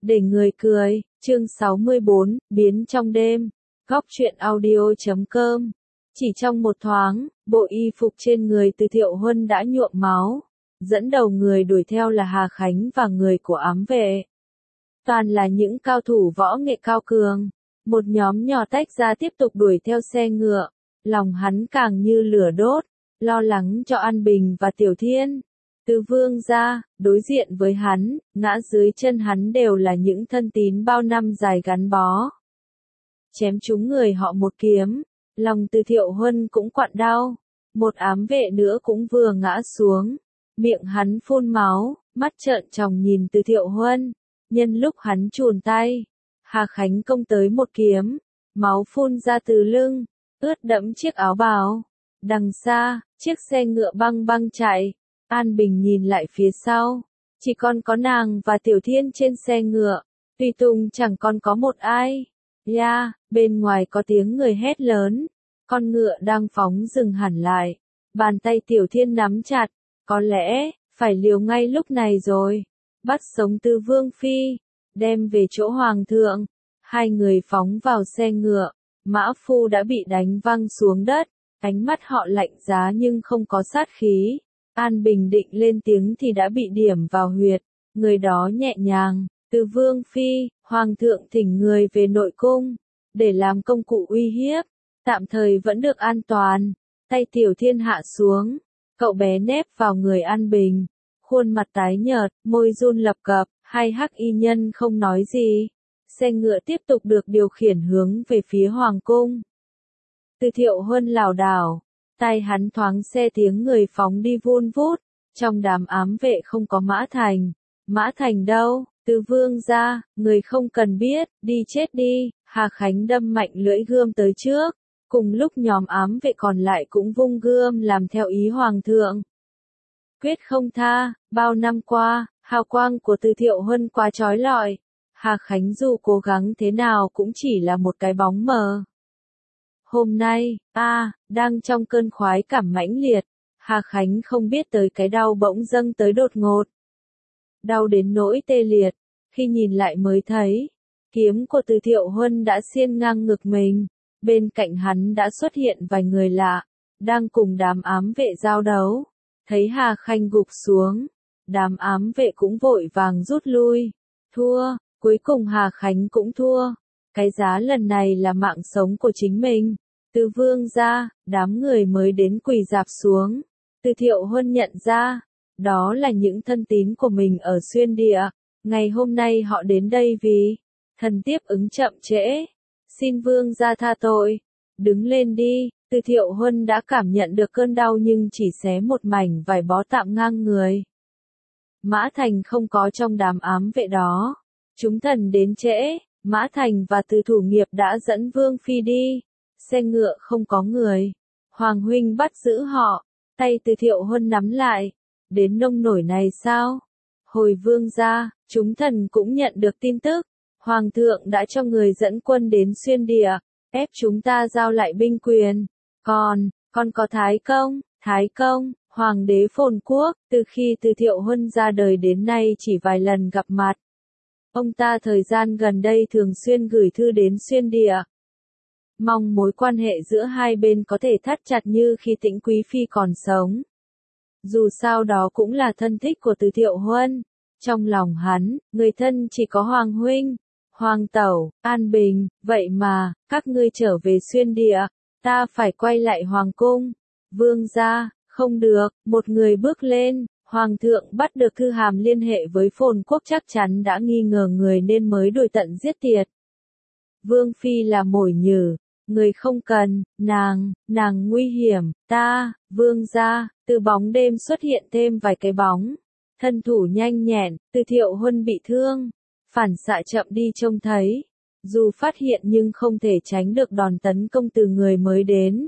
Để người cười, chương 64, biến trong đêm. Góc truyện audio.com. Chỉ trong một thoáng, bộ y phục trên người Từ Thiệu Huân đã nhuộm máu. Dẫn đầu người đuổi theo là Hà Khánh và người của ám vệ. Toàn là những cao thủ võ nghệ cao cường. Một nhóm nhỏ tách ra tiếp tục đuổi theo xe ngựa. Lòng hắn càng như lửa đốt, lo lắng cho An Bình và Tiểu Thiên. Từ Vương ra, đối diện với hắn, ngã dưới chân hắn đều là những thân tín bao năm dài gắn bó. Chém trúng người họ một kiếm, lòng Từ Thiệu Huân cũng quặn đau. Một ám vệ nữa cũng vừa ngã xuống, miệng hắn phun máu, mắt trợn tròng nhìn Từ Thiệu Huân. Nhân lúc hắn chùn tay, Hà Khánh công tới một kiếm, máu phun ra từ lưng, ướt đẫm chiếc áo bào. Đằng xa, chiếc xe ngựa băng băng chạy. An Bình nhìn lại phía sau, chỉ còn có nàng và Tiểu Thiên trên xe ngựa, tùy tùng chẳng còn có một ai. Bên ngoài có tiếng người hét lớn, con ngựa đang phóng dừng hẳn lại, bàn tay Tiểu Thiên nắm chặt, có lẽ, phải liều ngay lúc này rồi, bắt sống Từ Vương Phi, đem về chỗ Hoàng thượng. Hai người phóng vào xe ngựa, mã phu đã bị đánh văng xuống đất, ánh mắt họ lạnh giá nhưng không có sát khí. An Bình định lên tiếng thì đã bị điểm vào huyệt, người đó nhẹ nhàng, Từ Vương Phi, Hoàng thượng thỉnh người về nội cung, để làm công cụ uy hiếp, tạm thời vẫn được an toàn. Tay Tiểu Thiên hạ xuống, cậu bé nép vào người An Bình, khuôn mặt tái nhợt, môi run lập cập, hai hắc y nhân không nói gì. Xe ngựa tiếp tục được điều khiển hướng về phía Hoàng cung. Từ Thiệu Huân lảo đảo. Tay hắn thoáng xe tiếng người phóng đi vun vút, trong đám ám vệ không có Mã Thành. Mã Thành đâu? Từ Vương ra, người không cần biết, đi chết đi. Hà Khánh đâm mạnh lưỡi gươm tới trước, cùng lúc nhóm ám vệ còn lại cũng vung gươm làm theo ý Hoàng thượng. Quyết không tha, bao năm qua, hào quang của Từ Thiệu Huân quá chói lọi. Hà Khánh dù cố gắng thế nào cũng chỉ là một cái bóng mờ. Hôm nay, đang trong cơn khoái cảm mãnh liệt, Hà Khánh không biết tới cái đau bỗng dâng tới đột ngột. Đau đến nỗi tê liệt, khi nhìn lại mới thấy, kiếm của Từ Thiệu Huân đã xiên ngang ngực mình, bên cạnh hắn đã xuất hiện vài người lạ, đang cùng đám ám vệ giao đấu. Thấy Hà Khanh gục xuống, đám ám vệ cũng vội vàng rút lui. Thua, cuối cùng Hà Khánh cũng thua. Cái giá lần này là mạng sống của chính mình. Từ Vương ra, đám người mới đến quỳ rạp xuống. Từ Thiệu Huân nhận ra, đó là những thân tín của mình ở xuyên địa. Ngày hôm nay họ đến đây vì thần tiếp ứng chậm trễ. Xin Vương ra tha tội. Đứng lên đi. Từ Thiệu Huân đã cảm nhận được cơn đau nhưng chỉ xé một mảnh vải bó tạm ngang người. Mã Thành không có trong đám ám vệ đó. Chúng thần đến trễ. Mã Thành và Từ thủ nghiệp đã dẫn Vương Phi đi. Xe ngựa không có người. Hoàng huynh bắt giữ họ. Tay Từ Thiệu Huân nắm lại. Đến nông nổi này sao? Hồi Vương ra, chúng thần cũng nhận được tin tức. Hoàng thượng đã cho người dẫn quân đến xuyên địa, ép chúng ta giao lại binh quyền. Còn có Thái Công, Hoàng đế Phồn Quốc, từ khi Từ Thiệu Huân ra đời đến nay chỉ vài lần gặp mặt. Ông ta thời gian gần đây thường xuyên gửi thư đến xuyên địa. Mong mối quan hệ giữa hai bên có thể thắt chặt như khi Tĩnh Quý Phi còn sống. Dù sao đó cũng là thân thích của Từ Thiệu Huân. Trong lòng hắn, người thân chỉ có Hoàng huynh, Hoàng tẩu, An Bình, vậy mà, các ngươi trở về xuyên địa, ta phải quay lại Hoàng cung. Vương gia, không được, một người bước lên. Hoàng thượng bắt được thư hàm liên hệ với Phồn Quốc chắc chắn đã nghi ngờ người nên mới đuổi tận giết tiệt. Vương Phi là mồi nhử, người không cần, nàng nguy hiểm, Vương gia. Từ bóng đêm xuất hiện thêm vài cái bóng. Thân thủ nhanh nhẹn, Từ Thiệu Huân bị thương. Phản xạ chậm đi trông thấy. Dù phát hiện nhưng không thể tránh được đòn tấn công từ người mới đến.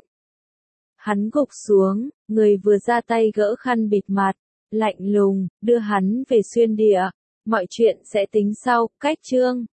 Hắn gục xuống, người vừa ra tay gỡ khăn bịt mặt. Lạnh lùng, đưa hắn về xuyên địa. Mọi chuyện sẽ tính sau, cách chương.